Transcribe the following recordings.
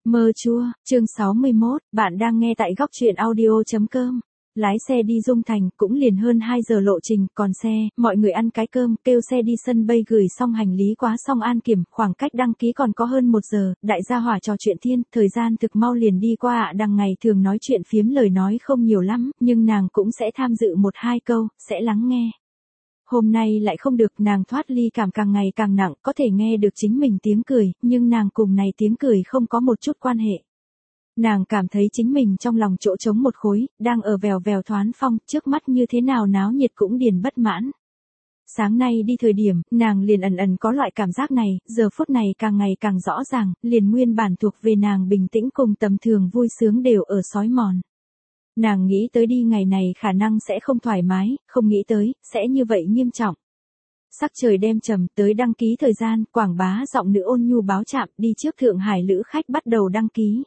Mơ chua, chương 61, bạn đang nghe tại góc truyện audio.com. Lái xe đi Dung Thành cũng liền hơn 2 giờ lộ trình, còn xe, mọi người ăn cái cơm, kêu xe đi sân bay gửi xong hành lý quá xong an kiểm, khoảng cách đăng ký còn có hơn 1 giờ, đại gia hỏa trò chuyện thiên, thời gian thực mau liền đi qua ạ. Đằng ngày thường nói chuyện phiếm lời nói không nhiều lắm, nhưng nàng cũng sẽ tham dự 1-2 câu, sẽ lắng nghe. Hôm nay lại không được, nàng thoát ly cảm càng ngày càng nặng, có thể nghe được chính mình tiếng cười, nhưng nàng cùng này tiếng cười không có một chút quan hệ. Nàng cảm thấy chính mình trong lòng chỗ trống một khối, đang ở vèo vèo thoán phong, trước mắt như thế nào náo nhiệt cũng điền bất mãn. Sáng nay đi thời điểm, nàng liền ẩn ẩn có loại cảm giác này, giờ phút này càng ngày càng rõ ràng, liền nguyên bản thuộc về nàng bình tĩnh cùng tầm thường vui sướng đều ở xói mòn. Nàng nghĩ tới đi ngày này khả năng sẽ không thoải mái, không nghĩ tới, sẽ như vậy nghiêm trọng. Sắc trời đêm trầm, tới đăng ký thời gian, quảng bá giọng nữ ôn nhu báo chạm, đi trước Thượng Hải lữ khách bắt đầu đăng ký.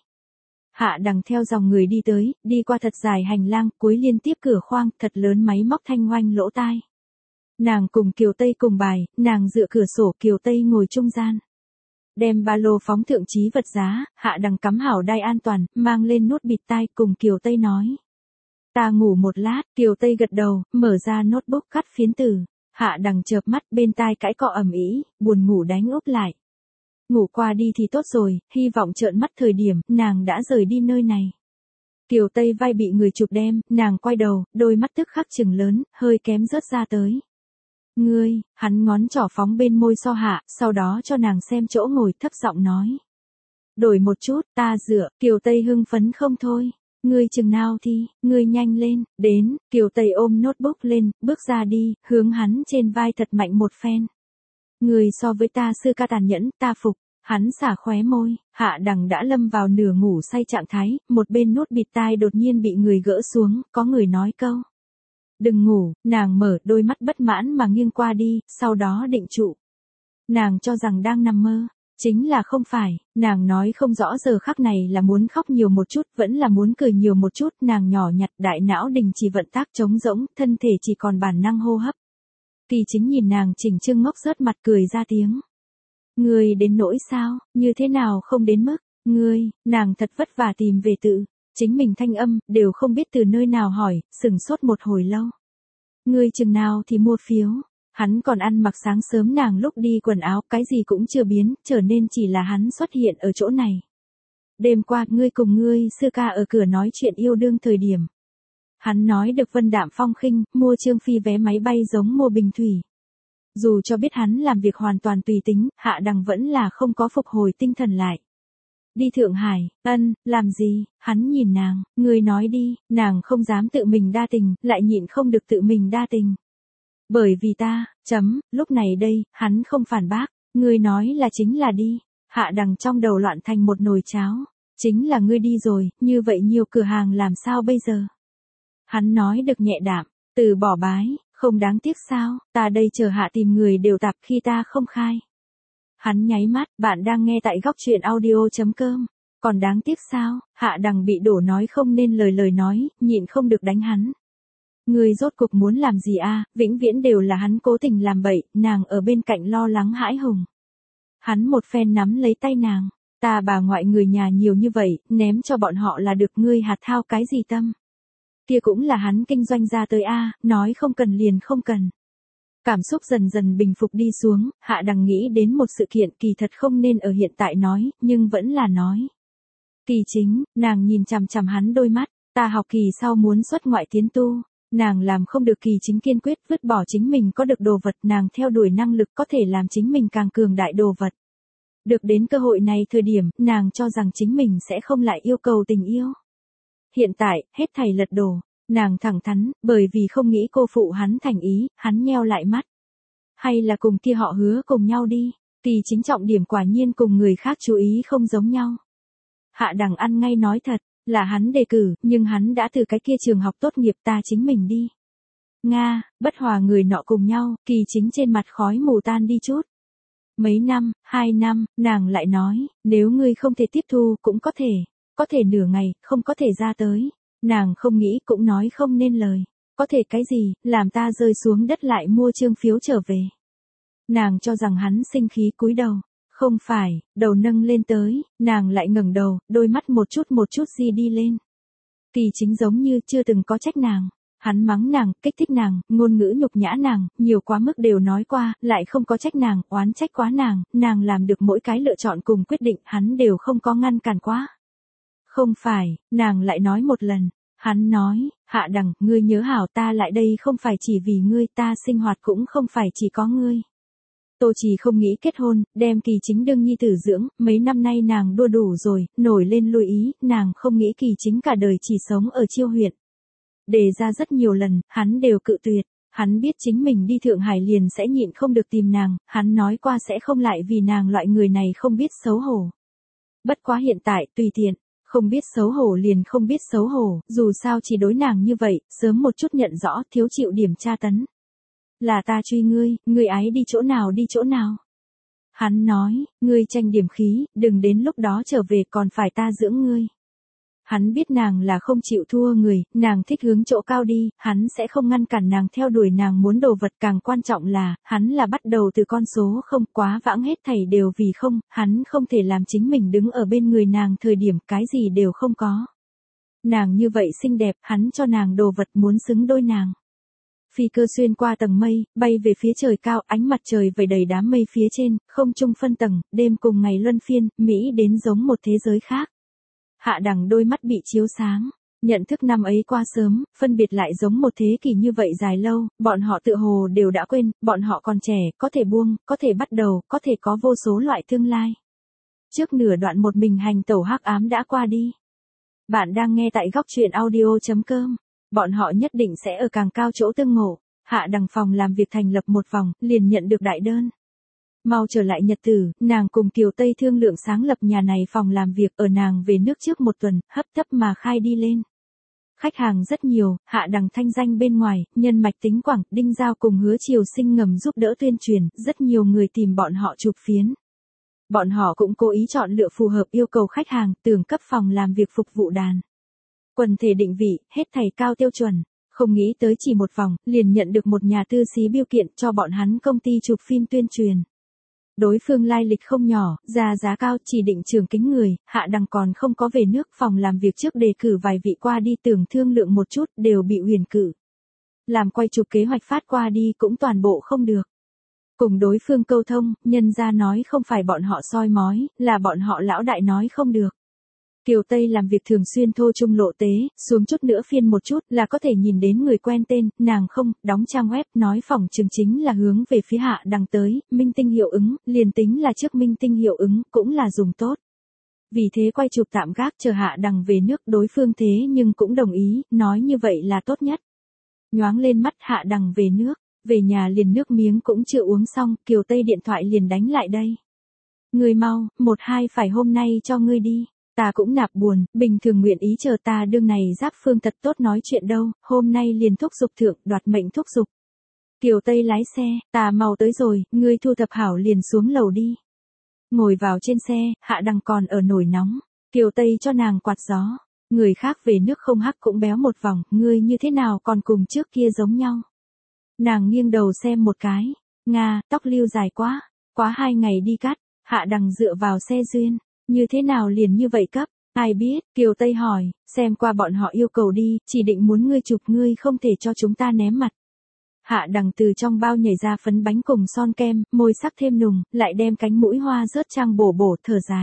Hạ đằng theo dòng người đi tới, đi qua thật dài hành lang, cuối liên tiếp cửa khoang, thật lớn máy móc thanh oanh lỗ tai. Nàng cùng Kiều Tây cùng bài, nàng dựa cửa sổ, Kiều Tây ngồi trung gian. Đem ba lô phóng thượng trí vật giá, Hạ đằng cắm hảo đai an toàn, mang lên nút bịt tai, cùng Kiều Tây nói. Ta ngủ một lát, Kiều Tây gật đầu, mở ra notebook cắt phiến từ. Hạ đằng chợp mắt, bên tai cãi cọ ầm ĩ, buồn ngủ đánh úp lại. Ngủ qua đi thì tốt rồi, hy vọng trợn mắt thời điểm, nàng đã rời đi nơi này. Kiều Tây vai bị người chụp đem, nàng quay đầu, đôi mắt tức khắc trừng lớn, hơi kém rớt ra tới. Ngươi, hắn ngón trỏ phóng bên môi so Hạ, sau đó cho nàng xem chỗ ngồi, thấp giọng nói. Đổi một chút, ta dựa, Kiều Tây hưng phấn không thôi. Ngươi chừng nào thì, ngươi nhanh lên, đến, Kiều Tây ôm notebook lên, bước ra đi, hướng hắn trên vai thật mạnh một phen. Ngươi so với ta sư ca tàn nhẫn, ta phục. Hắn xả khóe môi, Hạ đằng đã lâm vào nửa ngủ say trạng thái, một bên nút bịt tai đột nhiên bị người gỡ xuống, có người nói câu. Đừng ngủ, nàng mở đôi mắt bất mãn mà nghiêng qua đi, sau đó định trụ. Nàng cho rằng đang nằm mơ, chính là không phải, nàng nói không rõ giờ khắc này là muốn khóc nhiều một chút, vẫn là muốn cười nhiều một chút, nàng nhỏ nhặt đại não đình chỉ vận tác trống rỗng, thân thể chỉ còn bản năng hô hấp. Kỳ Chính nhìn nàng chỉnh trưng ngốc rớt mặt cười ra tiếng. Ngươi đến nỗi sao, như thế nào không đến mức, ngươi, nàng thật vất vả tìm về tự, chính mình thanh âm, đều không biết từ nơi nào hỏi, sửng sốt một hồi lâu. Ngươi chừng nào thì mua phiếu, hắn còn ăn mặc sáng sớm nàng lúc đi quần áo, cái gì cũng chưa biến, trở nên chỉ là hắn xuất hiện ở chỗ này. Đêm qua, ngươi cùng ngươi sư ca ở cửa nói chuyện yêu đương thời điểm. Hắn nói được vân đạm phong khinh, mua Trương Phi vé máy bay giống mua bình thủy. Dù cho biết hắn làm việc hoàn toàn tùy tính, Hạ đằng vẫn là không có phục hồi tinh thần lại. Đi Thượng Hải, làm gì, hắn nhìn nàng, ngươi nói đi, nàng không dám tự mình đa tình, lại nhịn không được tự mình đa tình. Bởi vì ta, lúc này đây, hắn không phản bác, ngươi nói là chính là đi, Hạ đằng trong đầu loạn thành một nồi cháo, chính là ngươi đi rồi, như vậy nhiều cửa hàng làm sao bây giờ? Hắn nói được nhẹ đạm, từ bỏ bái. Không đáng tiếc sao, ta đây chờ Hạ tìm người đều tạp khi ta không khai. Hắn nháy mắt, bạn đang nghe tại góc truyện audio.com. Còn đáng tiếc sao, Hạ đằng bị đổ nói không nên lời nói, nhịn không được đánh hắn. Người rốt cuộc muốn làm gì a? Vĩnh viễn đều là hắn cố tình làm bậy, nàng ở bên cạnh lo lắng hãi hùng. Hắn một phen nắm lấy tay nàng, ta bà ngoại người nhà nhiều như vậy, ném cho bọn họ là được, ngươi hạt thao cái gì tâm. Kia cũng là hắn kinh doanh ra tới a, nói không cần liền không cần. Cảm xúc dần dần bình phục đi xuống, Hạ đằng nghĩ đến một sự kiện kỳ thật không nên ở hiện tại nói, nhưng vẫn là nói. Kỳ Chính, nàng nhìn chằm chằm hắn đôi mắt, ta học kỳ sau muốn xuất ngoại tiến tu, nàng làm không được. Kỳ Chính kiên quyết vứt bỏ chính mình có được đồ vật, nàng theo đuổi năng lực có thể làm chính mình càng cường đại đồ vật. Được đến cơ hội này thời điểm, nàng cho rằng chính mình sẽ không lại yêu cầu tình yêu. Hiện tại, hết thảy lật đổ, nàng thẳng thắn, bởi vì không nghĩ cô phụ hắn thành ý, hắn nheo lại mắt. Hay là cùng kia họ hứa cùng nhau đi, Kỳ Chính trọng điểm quả nhiên cùng người khác chú ý không giống nhau. Hạ đằng ăn ngay nói thật, là hắn đề cử, nhưng hắn đã từ cái kia trường học tốt nghiệp, ta chính mình đi. Nga, bất hòa người nọ cùng nhau, Kỳ Chính trên mặt khói mù tan đi chút. Mấy năm, 2 năm, nàng lại nói, nếu ngươi không thể tiếp thu cũng có thể nửa ngày, không có thể ra tới. Nàng không nghĩ cũng nói không nên lời. Có thể cái gì, làm ta rơi xuống đất lại mua trương phiếu trở về. Nàng cho rằng hắn sinh khí cúi đầu. Không phải, đầu nâng lên tới, nàng lại ngẩng đầu, đôi mắt một chút di đi lên. Kỳ Chính giống như chưa từng có trách nàng. Hắn mắng nàng, kích thích nàng, ngôn ngữ nhục nhã nàng, nhiều quá mức đều nói qua, lại không có trách nàng, oán trách quá nàng làm được mỗi cái lựa chọn cùng quyết định, hắn đều không có ngăn cản quá. Không phải, nàng lại nói một lần. Hắn nói, Hạ Đằng, ngươi nhớ hảo ta lại đây không phải chỉ vì ngươi, ta sinh hoạt cũng không phải chỉ có ngươi. Tô Trì không nghĩ kết hôn, đem Kỳ Chính đương nhi tử dưỡng, mấy năm nay nàng đua đủ rồi, nổi lên lui ý, nàng không nghĩ Kỳ Chính cả đời chỉ sống ở Chiêu huyện. Đề ra rất nhiều lần, hắn đều cự tuyệt, hắn biết chính mình đi Thượng Hải liền sẽ nhịn không được tìm nàng, hắn nói qua sẽ không lại vì nàng loại người này không biết xấu hổ. Bất quá hiện tại, tùy tiện, không biết xấu hổ liền không biết xấu hổ, dù sao chỉ đối nàng như vậy, sớm một chút nhận rõ, thiếu chịu điểm tra tấn. Là ta truy ngươi ái đi chỗ nào đi chỗ nào. Hắn nói, ngươi tranh điểm khí, đừng đến lúc đó trở về còn phải ta dưỡng ngươi. Hắn biết nàng là không chịu thua người, nàng thích hướng chỗ cao đi, hắn sẽ không ngăn cản nàng theo đuổi nàng muốn đồ vật, càng quan trọng là, hắn là bắt đầu từ con số không, quá vãng hết thảy đều vì không, hắn không thể làm chính mình đứng ở bên người nàng thời điểm cái gì đều không có. Nàng như vậy xinh đẹp, hắn cho nàng đồ vật muốn xứng đôi nàng. Phi cơ xuyên qua tầng mây, bay về phía trời cao, ánh mặt trời vẩy đầy đám mây phía trên, không trung phân tầng, đêm cùng ngày luân phiên, Mỹ đến giống một thế giới khác. Hạ Đằng đôi mắt bị chiếu sáng, nhận thức năm ấy qua sớm, phân biệt lại giống một thế kỷ như vậy dài lâu, bọn họ tự hồ đều đã quên, bọn họ còn trẻ, có thể buông, có thể bắt đầu, có thể có vô số loại tương lai. Trước nửa đoạn một mình hành tẩu hắc ám đã qua đi. Bạn đang nghe tại góc truyện audio.com. Bọn họ nhất định sẽ ở càng cao chỗ tương ngộ. Hạ Đằng phòng làm việc thành lập một vòng, liền nhận được đại đơn. Mau trở lại nhật tử, nàng cùng Kiều Tây thương lượng sáng lập nhà này phòng làm việc ở nàng về nước trước một tuần, hấp tấp mà khai đi lên. Khách hàng rất nhiều, Hạ Đằng thanh danh bên ngoài, nhân mạch tính quảng, Đinh Giao cùng Hứa Triều Sinh ngầm giúp đỡ tuyên truyền, rất nhiều người tìm bọn họ chụp phiến. Bọn họ cũng cố ý chọn lựa phù hợp yêu cầu khách hàng, tưởng cấp phòng làm việc phục vụ đàn. Quần thể định vị, hết thảy cao tiêu chuẩn. Không nghĩ tới chỉ một vòng, liền nhận được một nhà tư xí biêu kiện cho bọn hắn công ty chụp phim tuyên truyền. Đối phương lai lịch không nhỏ, giá cao, chỉ định trường kính người, Hạ Đằng còn không có về nước, phòng làm việc trước đề cử vài vị qua đi tưởng thương lượng một chút, đều bị huyền cử. Làm quay chụp kế hoạch phát qua đi cũng toàn bộ không được. Cùng đối phương câu thông, nhân ra nói không phải bọn họ soi mói, là bọn họ lão đại nói không được. Kiều Tây làm việc thường xuyên thô trung lộ tế, xuống chút nữa phiên một chút là có thể nhìn đến người quen tên, nàng không, đóng trang web nói phỏng chừng chính là hướng về phía Hạ Đằng tới, minh tinh hiệu ứng, liền tính là trước minh tinh hiệu ứng, cũng là dùng tốt. Vì thế quay chụp tạm gác chờ Hạ Đằng về nước, đối phương thế nhưng cũng đồng ý, nói như vậy là tốt nhất. Nhoáng lên mắt Hạ Đằng về nước, về nhà liền nước miếng cũng chưa uống xong, Kiều Tây điện thoại liền đánh lại đây. Người mau, 1-2 phải hôm nay cho ngươi đi. Ta cũng nạp buồn, bình thường nguyện ý chờ ta đương này Giáp Phương thật tốt nói chuyện đâu, hôm nay liền thúc giục thượng, đoạt mệnh thúc giục. Kiều Tây lái xe, ta mau tới rồi, ngươi thu thập hảo liền xuống lầu đi. Ngồi vào trên xe, Hạ Đằng còn ở nổi nóng, Kiều Tây cho nàng quạt gió. Người khác về nước không hắc cũng béo một vòng, ngươi như thế nào còn cùng trước kia giống nhau. Nàng nghiêng đầu xem một cái, Nga, tóc lưu dài quá 2 ngày đi cắt, Hạ Đằng dựa vào xe duyên. Như thế nào liền như vậy cấp, ai biết, Kiều Tây hỏi, xem qua bọn họ yêu cầu đi, chỉ định muốn ngươi chụp ngươi không thể cho chúng ta ném mặt. Hạ Đằng từ trong bao nhảy ra phấn bánh cùng son kem, môi sắc thêm nùng, lại đem cánh mũi hoa rớt trang bổ thở dài.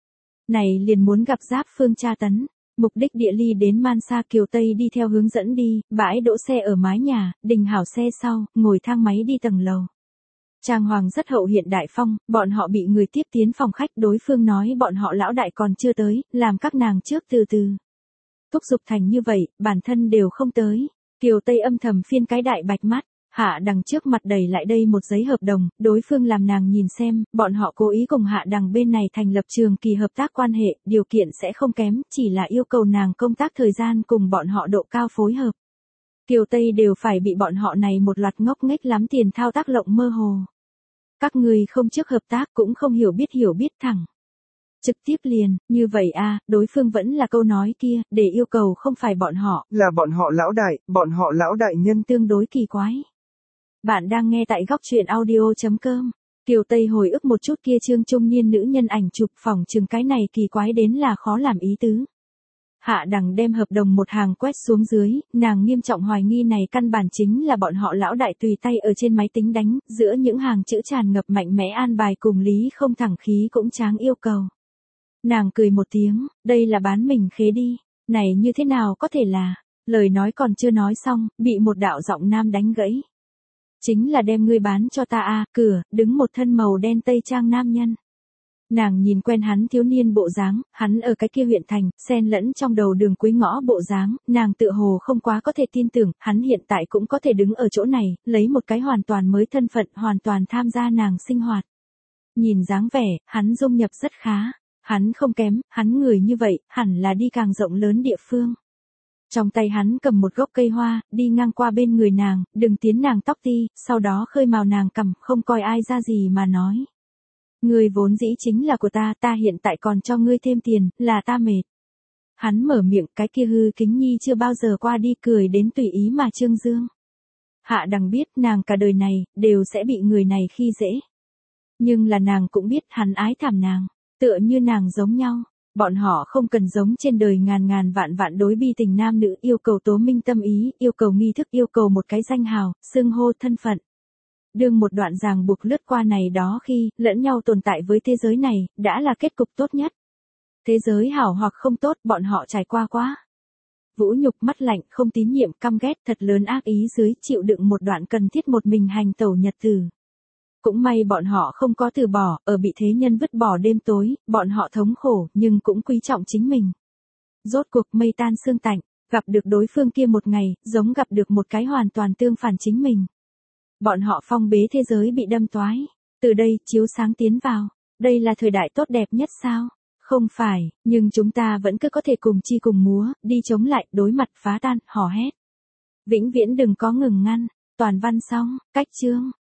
Này liền muốn gặp Giáp Phương tra tấn, mục đích địa ly đến Mansa Kiều Tây đi theo hướng dẫn đi, bãi đỗ xe ở mái nhà, đình hảo xe sau, ngồi thang máy đi tầng lầu. Trang hoàng rất hậu hiện đại phong, bọn họ bị người tiếp tiến phòng khách, đối phương nói bọn họ lão đại còn chưa tới, làm các nàng trước từ từ. Thúc giục thành như vậy, bản thân đều không tới. Kiều Tây âm thầm phiên cái đại bạch mắt, Hạ Đằng trước mặt đẩy lại đây một giấy hợp đồng, đối phương làm nàng nhìn xem, bọn họ cố ý cùng Hạ Đằng bên này thành lập trường kỳ hợp tác quan hệ, điều kiện sẽ không kém, chỉ là yêu cầu nàng công tác thời gian cùng bọn họ độ cao phối hợp. Kiều Tây đều phải bị bọn họ này một loạt ngốc nghếch lắm tiền thao tác lộng mơ hồ. Các người không trước hợp tác cũng không hiểu biết thẳng. Trực tiếp liền, như vậy a, đối phương vẫn là câu nói kia, để yêu cầu không phải bọn họ. Là bọn họ lão đại nhân Tương đối kỳ quái. Bạn đang nghe tại góc truyện audio.com. Kiều Tây hồi ức một chút kia trương trung niên nữ nhân ảnh chụp, phỏng chừng cái này kỳ quái đến là khó làm ý tứ. Hạ Đằng đem hợp đồng một hàng quét xuống dưới, nàng nghiêm trọng hoài nghi này căn bản chính là bọn họ lão đại tùy tay ở trên máy tính đánh, giữa những hàng chữ tràn ngập mạnh mẽ an bài cùng lý không thẳng khí cũng tráng yêu cầu. Nàng cười một tiếng, đây là bán mình khế đi, này như thế nào có thể là, lời nói còn chưa nói xong, bị một đạo giọng nam đánh gãy. Chính là đem ngươi bán cho ta à, cửa, đứng một thân màu đen tây trang nam nhân. Nàng nhìn quen hắn thiếu niên bộ dáng, hắn ở cái kia huyện thành, xen lẫn trong đầu đường cuối ngõ bộ dáng, nàng tựa hồ không quá có thể tin tưởng, hắn hiện tại cũng có thể đứng ở chỗ này, lấy một cái hoàn toàn mới thân phận, hoàn toàn tham gia nàng sinh hoạt. Nhìn dáng vẻ, hắn dung nhập rất khá, hắn không kém, hắn người như vậy, hẳn là đi càng rộng lớn địa phương. Trong tay hắn cầm một gốc cây hoa, đi ngang qua bên người nàng, đừng tiến nàng tóc ti, sau đó khơi màu nàng cằm, không coi ai ra gì mà nói. Ngươi vốn dĩ chính là của ta, ta hiện tại còn cho ngươi thêm tiền, là ta mệt. Hắn mở miệng, cái kia hư kính nhi chưa bao giờ qua đi, cười đến tùy ý mà trương dương. Hạ Đằng biết nàng cả đời này, đều sẽ bị người này khi dễ. Nhưng là nàng cũng biết hắn ái thảm nàng, tựa như nàng giống nhau. Bọn họ không cần giống trên đời ngàn ngàn vạn vạn đối bi tình nam nữ, yêu cầu tố minh tâm ý, yêu cầu nghi thức, yêu cầu một cái danh hào, xưng hô thân phận. Đương một đoạn ràng buộc lướt qua này đó khi, lẫn nhau tồn tại với thế giới này, đã là kết cục tốt nhất. Thế giới hảo hoặc không tốt, bọn họ trải qua quá. Vũ nhục, mắt lạnh, không tín nhiệm, căm ghét, thật lớn ác ý dưới, chịu đựng một đoạn cần thiết một mình hành tẩu nhật tử. Cũng may bọn họ không có từ bỏ, ở bị thế nhân vứt bỏ đêm tối, bọn họ thống khổ, nhưng cũng quý trọng chính mình. Rốt cuộc mây tan sương tạnh, gặp được đối phương kia một ngày, giống gặp được một cái hoàn toàn tương phản chính mình. Bọn họ phong bế thế giới bị đâm toái. Từ đây, chiếu sáng tiến vào. Đây là thời đại tốt đẹp nhất sao? Không phải, nhưng chúng ta vẫn cứ có thể cùng chi cùng múa, đi chống lại, đối mặt phá tan, hò hét. Vĩnh viễn đừng có ngừng ngăn. Toàn văn xong, cách chương.